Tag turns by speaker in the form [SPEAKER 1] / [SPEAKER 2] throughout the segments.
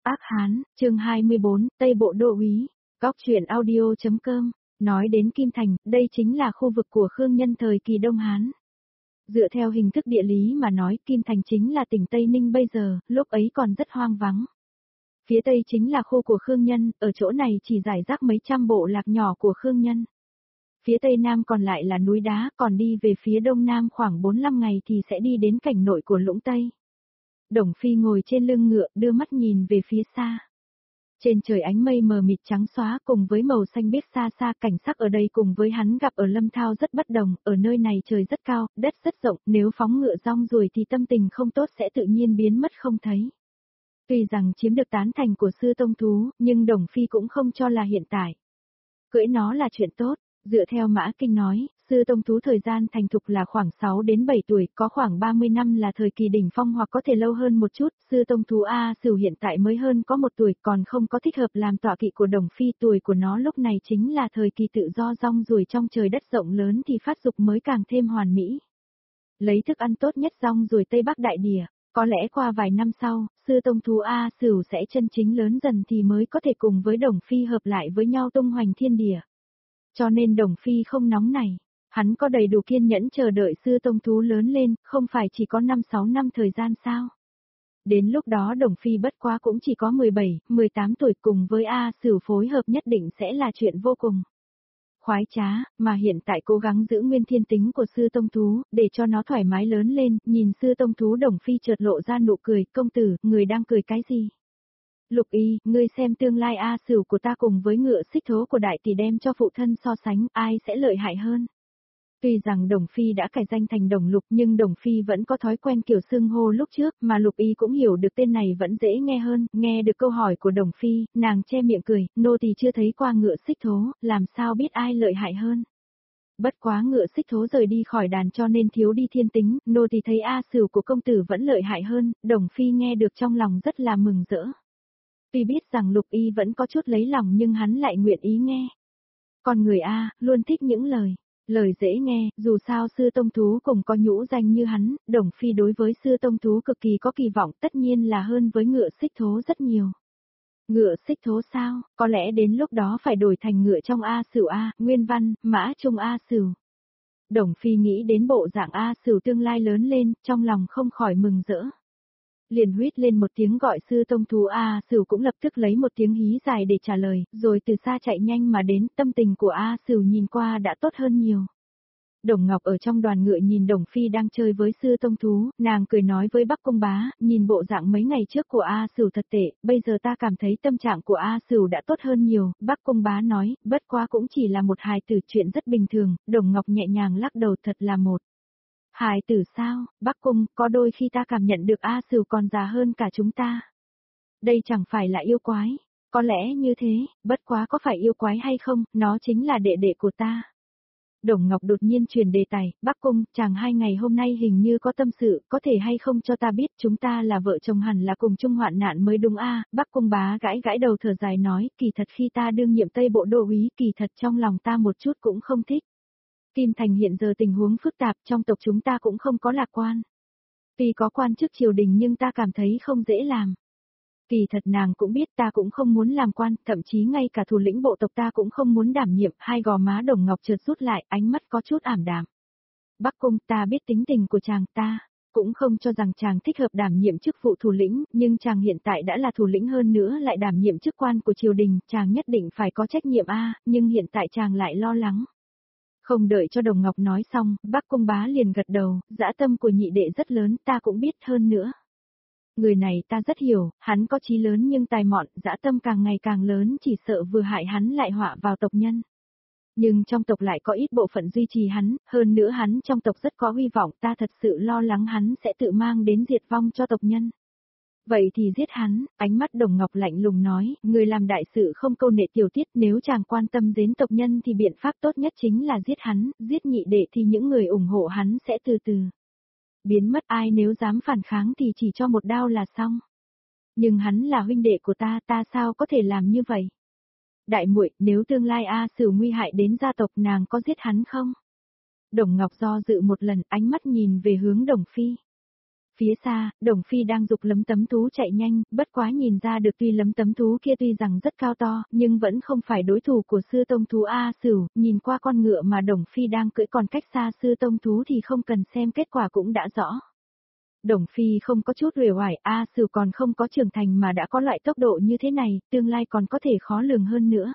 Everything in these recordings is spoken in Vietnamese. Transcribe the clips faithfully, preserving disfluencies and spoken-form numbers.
[SPEAKER 1] Ác Hán, chương hai mươi bốn, Tây Bộ Đô úy, góc truyện audio.com, nói đến Kim Thành, đây chính là khu vực của Khương Nhân thời kỳ Đông Hán. Dựa theo hình thức địa lý mà nói, Kim Thành chính là tỉnh Tây Ninh bây giờ, lúc ấy còn rất hoang vắng. Phía Tây chính là khu của Khương Nhân, ở chỗ này chỉ rải rác mấy trăm bộ lạc nhỏ của Khương Nhân. Phía Tây Nam còn lại là núi đá, còn đi về phía Đông Nam khoảng bốn lăm ngày thì sẽ đi đến cảnh nội của Lũng Tây. Đồng Phi ngồi trên lưng ngựa, đưa mắt nhìn về phía xa. Trên trời ánh mây mờ mịt trắng xóa cùng với màu xanh biếc xa xa, cảnh sắc ở đây cùng với hắn gặp ở Lâm Thao rất bất đồng, ở nơi này trời rất cao, đất rất rộng, nếu phóng ngựa rong ruổi thì tâm tình không tốt sẽ tự nhiên biến mất không thấy. Tuy rằng chiếm được tán thành của sư tông thú, nhưng Đồng Phi cũng không cho là hiện tại. Cưỡi nó là chuyện tốt. Dựa theo Mã Kinh nói, sư tông thú thời gian thành thục là khoảng sáu đến bảy tuổi, có khoảng ba mươi năm là thời kỳ đỉnh phong hoặc có thể lâu hơn một chút, sư tông thú A Sửu hiện tại mới hơn có một tuổi, còn không có thích hợp làm tọa kỵ của Đồng Phi, tuổi của nó lúc này chính là thời kỳ tự do rong ruổi trong trời đất rộng lớn thì phát dục mới càng thêm hoàn mỹ. Lấy thức ăn tốt nhất rong ruổi Tây Bắc Đại Địa, có lẽ qua vài năm sau, sư tông thú A Sửu sẽ chân chính lớn dần thì mới có thể cùng với Đồng Phi hợp lại với nhau tung hoành thiên địa. Cho nên Đồng Phi không nóng này, hắn có đầy đủ kiên nhẫn chờ đợi sư tông thú lớn lên, không phải chỉ có năm sáu năm thời gian sao. Đến lúc đó Đồng Phi bất quá cũng chỉ có mười bảy, mười tám tuổi, cùng với A Sửu phối hợp nhất định sẽ là chuyện vô cùng khoái trá, mà hiện tại cố gắng giữ nguyên thiên tính của sư tông thú, để cho nó thoải mái lớn lên, nhìn sư tông thú Đồng Phi chợt lộ ra nụ cười, công tử, người đang cười cái gì? Lục Y, ngươi xem tương lai A Sửu của ta cùng với ngựa xích thố của đại tỷ đem cho phụ thân so sánh, ai sẽ lợi hại hơn? Tuy rằng Đồng Phi đã cải danh thành Đồng Lục nhưng Đồng Phi vẫn có thói quen kiểu xưng hô lúc trước, mà Lục Y cũng hiểu được tên này vẫn dễ nghe hơn, nghe được câu hỏi của Đồng Phi, nàng che miệng cười, nô tỳ chưa thấy qua ngựa xích thố, làm sao biết ai lợi hại hơn? Bất quá ngựa xích thố rời đi khỏi đàn cho nên thiếu đi thiên tính, nô tỳ thấy A Sửu của công tử vẫn lợi hại hơn, Đồng Phi nghe được trong lòng rất là mừng rỡ. Tuy biết rằng Lục Y vẫn có chút lấy lòng nhưng hắn lại nguyện ý nghe. Con người A, luôn thích những lời, lời dễ nghe, dù sao sư tông thú cũng có nhũ danh như hắn, Đồng Phi đối với sư tông thú cực kỳ có kỳ vọng, tất nhiên là hơn với ngựa xích thố rất nhiều. Ngựa xích thố sao, có lẽ đến lúc đó phải đổi thành ngựa trong A Sửu A, Nguyên Văn, Mã Trung A Sửu. Đồng Phi nghĩ đến bộ dạng A Sửu tương lai lớn lên, trong lòng không khỏi mừng rỡ. Liền huýt lên một tiếng gọi sư tông thú A Sửu cũng lập tức lấy một tiếng hí dài để trả lời, rồi từ xa chạy nhanh mà đến, tâm tình của A Sửu nhìn qua đã tốt hơn nhiều. Đồng Ngọc ở trong đoàn ngựa nhìn Đồng Phi đang chơi với sư tông thú, nàng cười nói với Bắc Công Bá, nhìn bộ dạng mấy ngày trước của A Sửu thật tệ, bây giờ ta cảm thấy tâm trạng của A Sửu đã tốt hơn nhiều, Bắc Công Bá nói, bất quá cũng chỉ là một hài tử, chuyện rất bình thường, Đồng Ngọc nhẹ nhàng lắc đầu, thật là một hài tử sao, Bắc Cung, có đôi khi ta cảm nhận được A Sửu còn già hơn cả chúng ta. Đây chẳng phải là yêu quái, có lẽ như thế, bất quá có phải yêu quái hay không, nó chính là đệ đệ của ta. Đồng Ngọc đột nhiên truyền đề tài, Bắc Cung, chàng hai ngày hôm nay hình như có tâm sự, có thể hay không cho ta biết, chúng ta là vợ chồng hẳn là cùng chung hoạn nạn mới đúng a? Bắc Cung Bá gãi gãi đầu thở dài nói, kỳ thật khi ta đương nhiệm Tây Bộ Đô úy, kỳ thật trong lòng ta một chút cũng không thích. Kim Thành hiện giờ tình huống phức tạp, trong tộc chúng ta cũng không có lạc quan. Tuy có quan chức triều đình nhưng ta cảm thấy không dễ làm. Kỳ thật nàng cũng biết ta cũng không muốn làm quan, thậm chí ngay cả thủ lĩnh bộ tộc ta cũng không muốn đảm nhiệm, hai gò má Đồng Ngọc chợt rút lại, ánh mắt có chút ảm đạm. Bắc Cung, ta biết tính tình của chàng, ta cũng không cho rằng chàng thích hợp đảm nhiệm chức vụ thủ lĩnh, nhưng chàng hiện tại đã là thủ lĩnh hơn nữa lại đảm nhiệm chức quan của triều đình, chàng nhất định phải có trách nhiệm a, nhưng hiện tại chàng lại lo lắng. Không đợi cho Đồng Ngọc nói xong, Bắc Cung Bá liền gật đầu, dã tâm của nhị đệ rất lớn, ta cũng biết hơn nữa. Người này ta rất hiểu, hắn có chí lớn nhưng tài mọn, dã tâm càng ngày càng lớn, chỉ sợ vừa hại hắn lại họa vào tộc nhân. Nhưng trong tộc lại có ít bộ phận duy trì hắn, hơn nữa hắn trong tộc rất có hy vọng, ta thật sự lo lắng hắn sẽ tự mang đến diệt vong cho tộc nhân. Vậy thì giết hắn, ánh mắt Đồng Ngọc lạnh lùng nói, người làm đại sự không câu nệ tiểu tiết, nếu chàng quan tâm đến tộc nhân thì biện pháp tốt nhất chính là giết hắn, giết nhị đệ thì những người ủng hộ hắn sẽ từ từ biến mất, ai nếu dám phản kháng thì chỉ cho một đao là xong. Nhưng hắn là huynh đệ của ta, ta sao có thể làm như vậy? Đại muội, nếu tương lai A Sửu nguy hại đến gia tộc, nàng có giết hắn không? Đồng Ngọc do dự một lần, ánh mắt nhìn về hướng Đồng Phi. Phía xa, Đồng Phi đang giục Lấm Tấm Thú chạy nhanh, bất quá nhìn ra được tuy Lấm Tấm Thú kia tuy rằng rất cao to, nhưng vẫn không phải đối thủ của Sư Tông Thú A Sửu, nhìn qua con ngựa mà Đồng Phi đang cưỡi còn cách xa Sư Tông Thú thì không cần xem kết quả cũng đã rõ. Đồng Phi không có chút uể oải, A Sửu còn không có trưởng thành mà đã có loại tốc độ như thế này, tương lai còn có thể khó lường hơn nữa.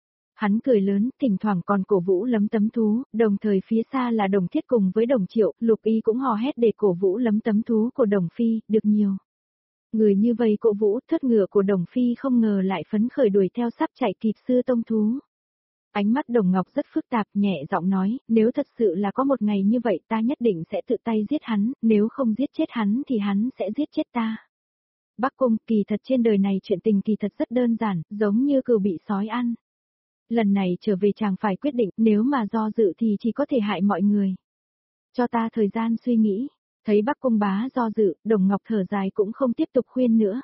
[SPEAKER 1] Hắn cười lớn, thỉnh thoảng còn cổ vũ Lấm Tấm Thú, đồng thời phía xa là Đồng Thiết cùng với Đồng Triệu, Lục Y cũng hò hét để cổ vũ Lấm Tấm Thú của Đồng Phi, được nhiều. Người như vậy cổ vũ, thất ngựa của Đồng Phi không ngờ lại phấn khởi đuổi theo sắp chạy kịp Sư Tông Thú. Ánh mắt Đồng Ngọc rất phức tạp, nhẹ giọng nói, nếu thật sự là có một ngày như vậy ta nhất định sẽ tự tay giết hắn, nếu không giết chết hắn thì hắn sẽ giết chết ta. Bắc Cung, kỳ thật trên đời này chuyện tình kỳ thật rất đơn giản, giống như cừu bị sói ăn. Lần này trở về chàng phải quyết định, nếu mà do dự thì chỉ có thể hại mọi người. Cho ta thời gian suy nghĩ, thấy Bắc Cung bá do dự, Đồng Ngọc thở dài cũng không tiếp tục khuyên nữa.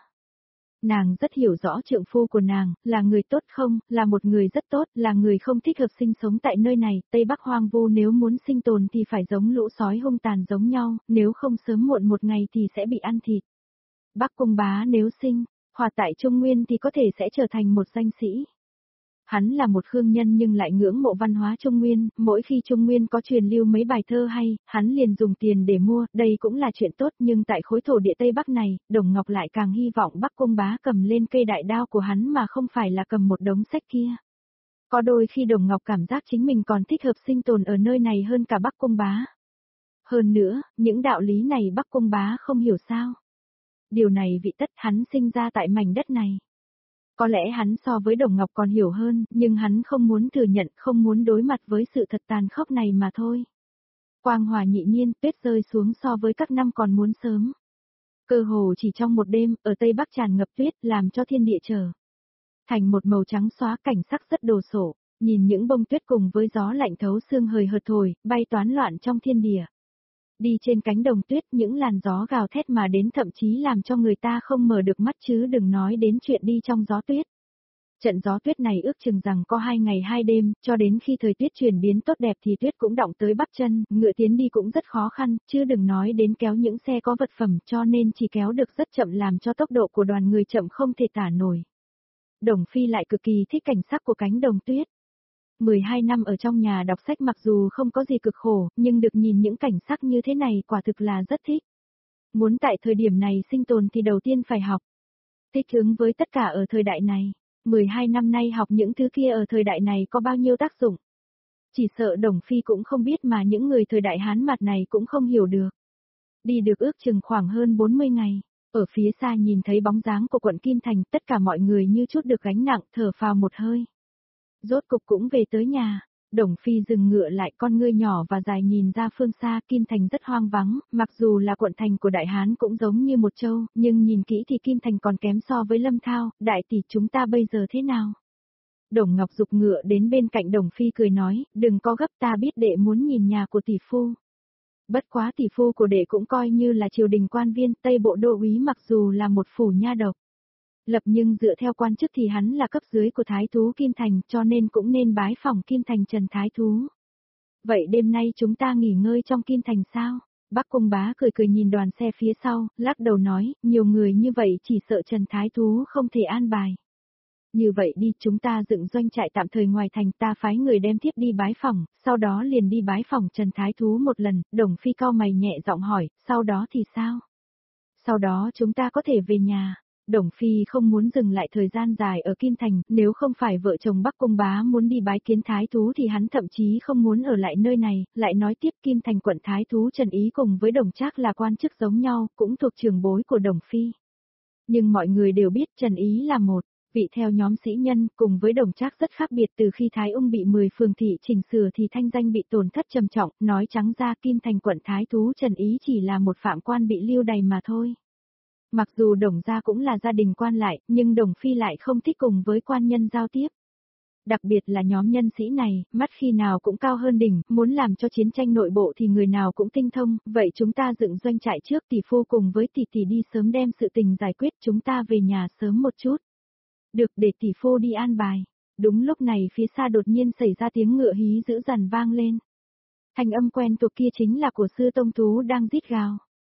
[SPEAKER 1] Nàng rất hiểu rõ trượng phu của nàng, là người tốt không, là một người rất tốt, là người không thích hợp sinh sống tại nơi này, Tây Bắc hoang vu nếu muốn sinh tồn thì phải giống lũ sói hung tàn giống nhau, nếu không sớm muộn một ngày thì sẽ bị ăn thịt. Bắc Cung bá nếu sinh, hòa tại Trung Nguyên thì có thể sẽ trở thành một danh sĩ. Hắn là một khương nhân nhưng lại ngưỡng mộ văn hóa Trung Nguyên, mỗi khi Trung Nguyên có truyền lưu mấy bài thơ hay, hắn liền dùng tiền để mua, đây cũng là chuyện tốt nhưng tại khối thổ địa Tây Bắc này, Đồng Ngọc lại càng hy vọng Bắc Cung bá cầm lên cây đại đao của hắn mà không phải là cầm một đống sách kia. Có đôi khi Đồng Ngọc cảm giác chính mình còn thích hợp sinh tồn ở nơi này hơn cả Bắc Cung bá. Hơn nữa, những đạo lý này Bắc Cung bá không hiểu sao. Điều này vị tất hắn sinh ra tại mảnh đất này. Có lẽ hắn so với Đồng Ngọc còn hiểu hơn, nhưng hắn không muốn thừa nhận, không muốn đối mặt với sự thật tàn khốc này mà thôi. Quang hòa nhị niên, tuyết rơi xuống so với các năm còn muốn sớm. Cơ hồ chỉ trong một đêm, ở Tây Bắc tràn ngập tuyết, làm cho thiên địa trở thành một màu trắng xóa, cảnh sắc rất đồ sộ, nhìn những bông tuyết cùng với gió lạnh thấu xương hời hợt thổi, bay toán loạn trong thiên địa. Đi trên cánh đồng tuyết, những làn gió gào thét mà đến thậm chí làm cho người ta không mở được mắt chứ đừng nói đến chuyện đi trong gió tuyết. Trận gió tuyết này ước chừng rằng có hai ngày hai đêm, cho đến khi thời tiết chuyển biến tốt đẹp thì tuyết cũng đọng tới bắp chân, ngựa tiến đi cũng rất khó khăn, chứ đừng nói đến kéo những xe có vật phẩm cho nên chỉ kéo được rất chậm làm cho tốc độ của đoàn người chậm không thể tả nổi. Đồng Phi lại cực kỳ thích cảnh sắc của cánh đồng tuyết. mười hai năm ở trong nhà đọc sách mặc dù không có gì cực khổ, nhưng được nhìn những cảnh sắc như thế này quả thực là rất thích. Muốn tại thời điểm này sinh tồn thì đầu tiên phải học. Thích ứng với tất cả ở thời đại này. mười hai năm nay học những thứ kia ở thời đại này có bao nhiêu tác dụng. Chỉ sợ Đồng Phi cũng không biết mà những người thời đại Hán mặt này cũng không hiểu được. Đi được ước chừng khoảng hơn bốn mươi ngày. Ở phía xa nhìn thấy bóng dáng của quận Kim Thành, tất cả mọi người như chút được gánh nặng, thở phào một hơi. Rốt cục cũng về tới nhà, Đồng Phi dừng ngựa lại, con ngươi nhỏ và dài nhìn ra phương xa, Kim Thành rất hoang vắng, mặc dù là quận thành của Đại Hán cũng giống như một châu, nhưng nhìn kỹ thì Kim Thành còn kém so với Lâm Thao, đại tỷ chúng ta bây giờ thế nào? Đồng Ngọc giục ngựa đến bên cạnh Đồng Phi cười nói, đừng có gấp, ta biết đệ muốn nhìn nhà của tỷ phu. Bất quá tỷ phu của đệ cũng coi như là triều đình quan viên, Tây Bộ đô úy mặc dù là một phủ nha độc lập nhưng dựa theo quan chức thì hắn là cấp dưới của Thái thú Kim Thành, cho nên cũng nên bái phỏng Kim Thành Trần Thái thú. Vậy đêm nay chúng ta nghỉ ngơi trong Kim Thành sao? Bắc Cung bá cười cười nhìn đoàn xe phía sau, lắc đầu nói, nhiều người như vậy chỉ sợ Trần Thái thú không thể an bài. Như vậy đi, chúng ta dựng doanh trại tạm thời ngoài thành, ta phái người đem thiếp đi bái phỏng, sau đó liền đi bái phỏng Trần Thái thú một lần. Đồng Phi cau mày nhẹ giọng hỏi, sau đó thì sao? Sau đó chúng ta có thể về nhà. Đồng Phi không muốn dừng lại thời gian dài ở Kim Thành, nếu không phải vợ chồng Bắc Cung bá muốn đi bái kiến Thái thú thì hắn thậm chí không muốn ở lại nơi này, lại nói tiếp Kim Thành quận Thái thú Trần Ý cùng với Đồng Trác là quan chức giống nhau, cũng thuộc trường bối của Đồng Phi. Nhưng mọi người đều biết Trần Ý là một vị theo nhóm sĩ nhân, cùng với Đồng Trác rất khác biệt. Từ khi Thái Ung bị mười phường thị chỉnh sửa thì thanh danh bị tổn thất trầm trọng, nói trắng ra Kim Thành quận Thái thú Trần Ý chỉ là một phạm quan bị lưu đày mà thôi. Mặc dù Đồng gia cũng là gia đình quan lại, nhưng Đồng Phi lại không thích cùng với quan nhân giao tiếp. Đặc biệt là nhóm nhân sĩ này, mắt khi nào cũng cao hơn đỉnh, muốn làm cho chiến tranh nội bộ thì người nào cũng tinh thông, vậy chúng ta dựng doanh trại trước, tỷ phu cùng với tỷ tỷ đi sớm đem sự tình giải quyết, chúng ta về nhà sớm một chút. Được, để tỷ phu đi an bài. Đúng lúc này phía xa đột nhiên xảy ra tiếng ngựa hí dữ dằn vang lên. Thanh âm quen thuộc kia chính là của Sư Tông Thú đang rít gào.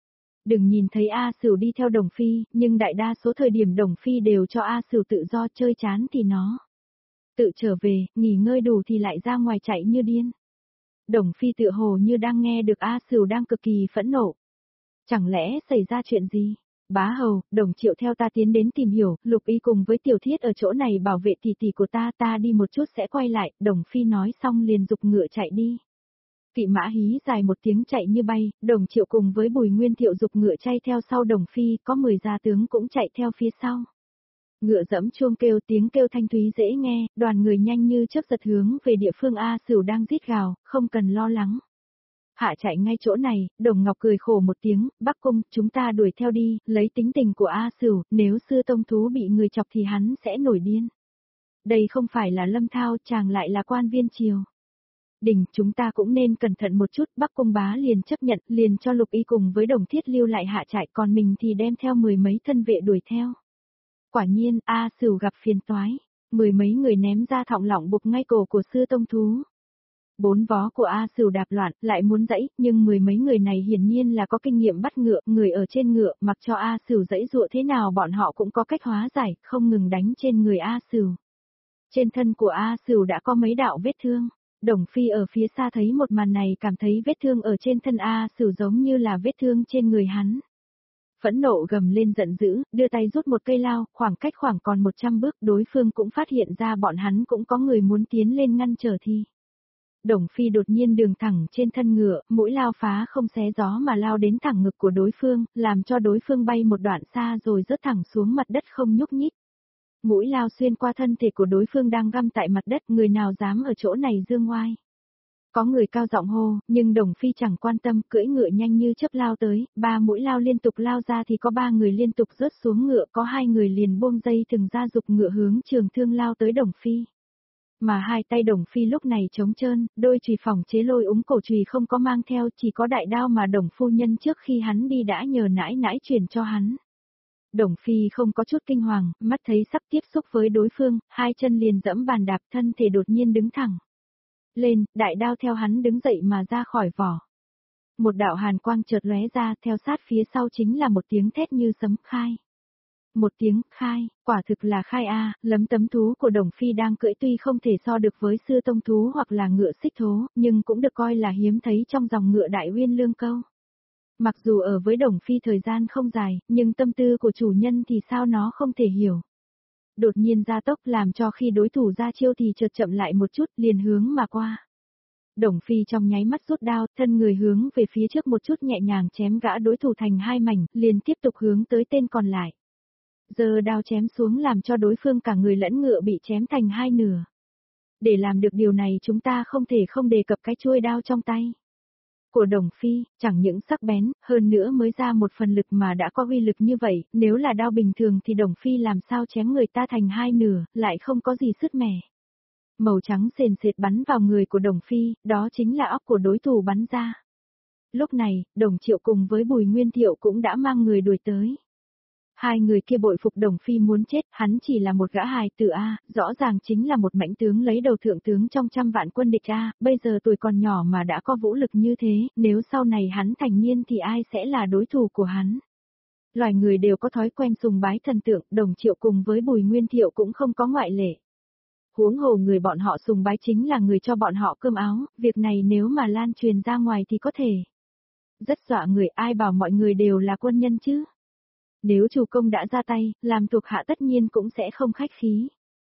[SPEAKER 1] Đừng nhìn thấy A Sửu đi theo Đồng Phi, nhưng đại đa số thời điểm Đồng Phi đều cho A Sửu tự do, chơi chán thì nó tự trở về, nghỉ ngơi đủ thì lại ra ngoài chạy như điên. Đồng Phi tựa hồ như đang nghe được A Sửu đang cực kỳ phẫn nộ. Chẳng lẽ xảy ra chuyện gì? Bá hầu, Đồng Triệu theo ta tiến đến tìm hiểu, Lục Y cùng với Tiểu Thiết ở chỗ này bảo vệ tỷ tỷ của ta, ta đi một chút sẽ quay lại, Đồng Phi nói xong liền giục ngựa chạy đi. Kỵ mã hí dài một tiếng chạy như bay, Đồng Triệu cùng với Bùi Nguyên Thiệu giục ngựa chay theo sau Đồng Phi, có mười gia tướng cũng chạy theo phía sau. Ngựa dẫm chuông kêu, tiếng kêu thanh thúy dễ nghe, đoàn người nhanh như chớp giật hướng về địa phương A Sửu đang rít gào, không cần lo lắng. Hạ chạy ngay chỗ này, Đồng Ngọc cười khổ một tiếng, Bắc Cung, chúng ta đuổi theo đi, lấy tính tình của A Sửu, nếu sư tông thú bị người chọc thì hắn sẽ nổi điên. Đây không phải là Lâm Thao, chàng lại là quan viên triều. Đình, chúng ta cũng nên cẩn thận một chút, Bắc Cung bá liền chấp nhận, liền cho Lục Y cùng với Đồng Thiết lưu lại hạ trại, còn mình thì đem theo mười mấy thân vệ đuổi theo. Quả nhiên, A Sửu gặp phiền toái, mười mấy người ném ra thọng lọng buộc ngay cổ của sư tông thú. Bốn vó của A Sửu đạp loạn, lại muốn dẫy, nhưng mười mấy người này hiển nhiên là có kinh nghiệm bắt ngựa, người ở trên ngựa, mặc cho A Sửu dẫy dụa thế nào bọn họ cũng có cách hóa giải, không ngừng đánh trên người A Sửu. Trên thân của A Sửu đã có mấy đạo vết thương. Đồng Phi ở phía xa thấy một màn này cảm thấy vết thương ở trên thân A Sửu giống như là vết thương trên người hắn. Phẫn nộ gầm lên giận dữ, đưa tay rút một cây lao, khoảng cách khoảng còn một trăm bước, đối phương cũng phát hiện ra bọn hắn cũng có người muốn tiến lên ngăn trở thi. Đồng Phi đột nhiên đường thẳng trên thân ngựa, mũi lao phá không xé gió mà lao đến thẳng ngực của đối phương, làm cho đối phương bay một đoạn xa rồi rớt thẳng xuống mặt đất không nhúc nhích. Mũi lao xuyên qua thân thể của đối phương đang găm tại mặt đất, người nào dám ở chỗ này dương ngoai. Có người cao giọng hô, nhưng Đồng Phi chẳng quan tâm, cưỡi ngựa nhanh như chớp lao tới, ba mũi lao liên tục lao ra thì có ba người liên tục rớt xuống ngựa, có hai người liền buông dây thừng ra giục ngựa hướng trường thương lao tới Đồng Phi. Mà hai tay Đồng Phi lúc này trống trơn, đôi chùy phòng chế lôi úng cổ chùy không có mang theo, chỉ có đại đao mà Đồng phu nhân trước khi hắn đi đã nhờ nãi nãi truyền cho hắn. Đồng Phi không có chút kinh hoàng, mắt thấy sắp tiếp xúc với đối phương, hai chân liền dẫm bàn đạp, thân thể đột nhiên đứng thẳng lên, đại đao theo hắn đứng dậy mà ra khỏi vỏ. Một đạo hàn quang chợt lóe ra, theo sát phía sau chính là một tiếng thét như sấm, khai. Một tiếng, khai, quả thực là khai a, lấm tấm thú của Đồng Phi đang cưỡi tuy không thể so được với sư tông thú hoặc là ngựa xích thố, nhưng cũng được coi là hiếm thấy trong dòng ngựa đại uyên lương câu. Mặc dù ở với Đồng Phi thời gian không dài, nhưng tâm tư của chủ nhân thì sao nó không thể hiểu. Đột nhiên gia tốc làm cho khi đối thủ ra chiêu thì chợt chậm lại một chút, liền hướng mà qua. Đồng Phi trong nháy mắt rút đao, thân người hướng về phía trước một chút nhẹ nhàng chém gã đối thủ thành hai mảnh, liền tiếp tục hướng tới tên còn lại. Giờ đao chém xuống làm cho đối phương cả người lẫn ngựa bị chém thành hai nửa. Để làm được điều này chúng ta không thể không đề cập cái chuôi đao trong tay của Đồng Phi, chẳng những sắc bén, hơn nữa mới ra một phần lực mà đã có uy lực như vậy, nếu là đao bình thường thì Đồng Phi làm sao chém người ta thành hai nửa, lại không có gì sứt mẻ. Màu trắng sền sệt bắn vào người của Đồng Phi, đó chính là óc của đối thủ bắn ra. Lúc này, Đồng Triệu cùng với Bùi Nguyên Thiệu cũng đã mang người đuổi tới. Hai người kia bội phục Đồng Phi muốn chết, hắn chỉ là một gã hài tử A, rõ ràng chính là một mãnh tướng lấy đầu thượng tướng trong trăm vạn quân địch A, bây giờ tuổi còn nhỏ mà đã có vũ lực như thế, nếu sau này hắn thành niên thì ai sẽ là đối thủ của hắn. Loài người đều có thói quen sùng bái thần tượng, Đồng Triệu cùng với Bùi Nguyên Thiệu cũng không có ngoại lệ. Huống hồ người bọn họ sùng bái chính là người cho bọn họ cơm áo, việc này nếu mà lan truyền ra ngoài thì có thể rất dọa người, ai bảo mọi người đều là quân nhân chứ. Nếu chủ công đã ra tay, làm thuộc hạ tất nhiên cũng sẽ không khách khí.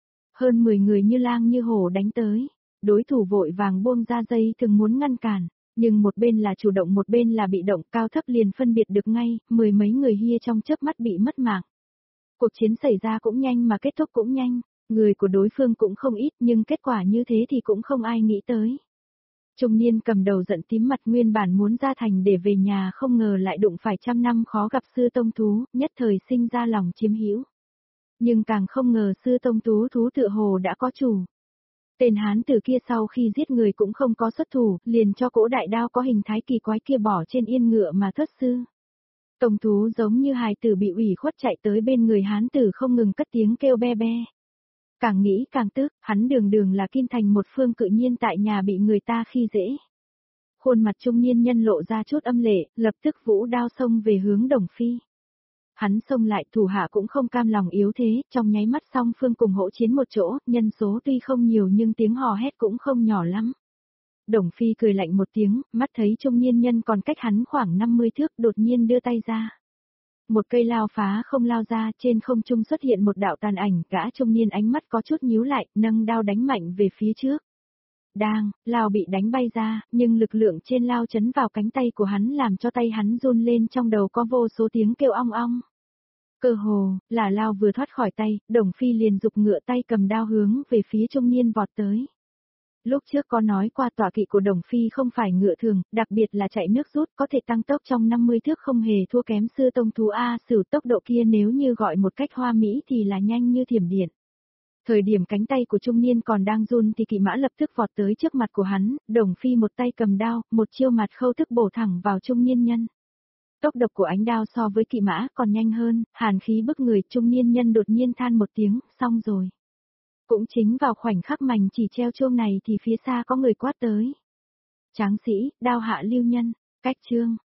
[SPEAKER 1] Hơn mười người như lang như hổ đánh tới, đối thủ vội vàng buông ra dây thường muốn ngăn cản, nhưng một bên là chủ động một bên là bị động, cao thấp liền phân biệt được ngay, mười mấy người hia trong chớp mắt bị mất mạng. Cuộc chiến xảy ra cũng nhanh mà kết thúc cũng nhanh, người của đối phương cũng không ít nhưng kết quả như thế thì cũng không ai nghĩ tới. Trung niên cầm đầu giận tím mặt nguyên bản muốn ra thành để về nhà không ngờ lại đụng phải trăm năm khó gặp sư tông thú, nhất thời sinh ra lòng chiếm hữu. Nhưng càng không ngờ sư tông thú thú tựa hồ đã có chủ. Tên hán tử kia sau khi giết người cũng không có xuất thủ, liền cho cỗ đại đao có hình thái kỳ quái kia bỏ trên yên ngựa mà thất sư. Tông thú giống như hài tử bị ủy khuất chạy tới bên người hán tử không ngừng cất tiếng kêu be be. Càng nghĩ càng tức, hắn đường đường là Kim Thành một phương cự nhiên tại nhà bị người ta khi dễ. Khuôn mặt trung niên nhân lộ ra chút âm lệ, lập tức vũ đao xông về hướng Đồng Phi. Hắn xông lại, thủ hạ cũng không cam lòng yếu thế, trong nháy mắt song phương cùng hỗ chiến một chỗ, nhân số tuy không nhiều nhưng tiếng hò hét cũng không nhỏ lắm. Đồng Phi cười lạnh một tiếng, mắt thấy trung niên nhân còn cách hắn khoảng năm mươi thước, đột nhiên đưa tay ra. Một cây lao phá không lao ra, trên không trung xuất hiện một đạo tàn ảnh, gã trung niên ánh mắt có chút nhíu lại, nâng đao đánh mạnh về phía trước. Đang, lao bị đánh bay ra, nhưng lực lượng trên lao chấn vào cánh tay của hắn làm cho tay hắn run lên, trong đầu có vô số tiếng kêu ong ong. Cơ hồ, là lao vừa thoát khỏi tay, Đồng Phi liền giục ngựa tay cầm đao hướng về phía trung niên vọt tới. Lúc trước có nói qua tọa kỵ của Đồng Phi không phải ngựa thường, đặc biệt là chạy nước rút có thể tăng tốc trong năm mươi thước không hề thua kém sư tông thú A Sửu, tốc độ kia nếu như gọi một cách hoa mỹ thì là nhanh như thiểm điện. Thời điểm cánh tay của trung niên còn đang run thì kỵ mã lập tức vọt tới trước mặt của hắn, Đồng Phi một tay cầm đao, một chiêu mặt khâu thức bổ thẳng vào trung niên nhân. Tốc độ của ánh đao so với kỵ mã còn nhanh hơn, hàn khí bức người, trung niên nhân đột nhiên than một tiếng, xong rồi. Cũng chính vào khoảnh khắc mảnh chỉ treo chuông này thì phía xa có người quát tới. Tráng sĩ, đao hạ lưu nhân, cách chương.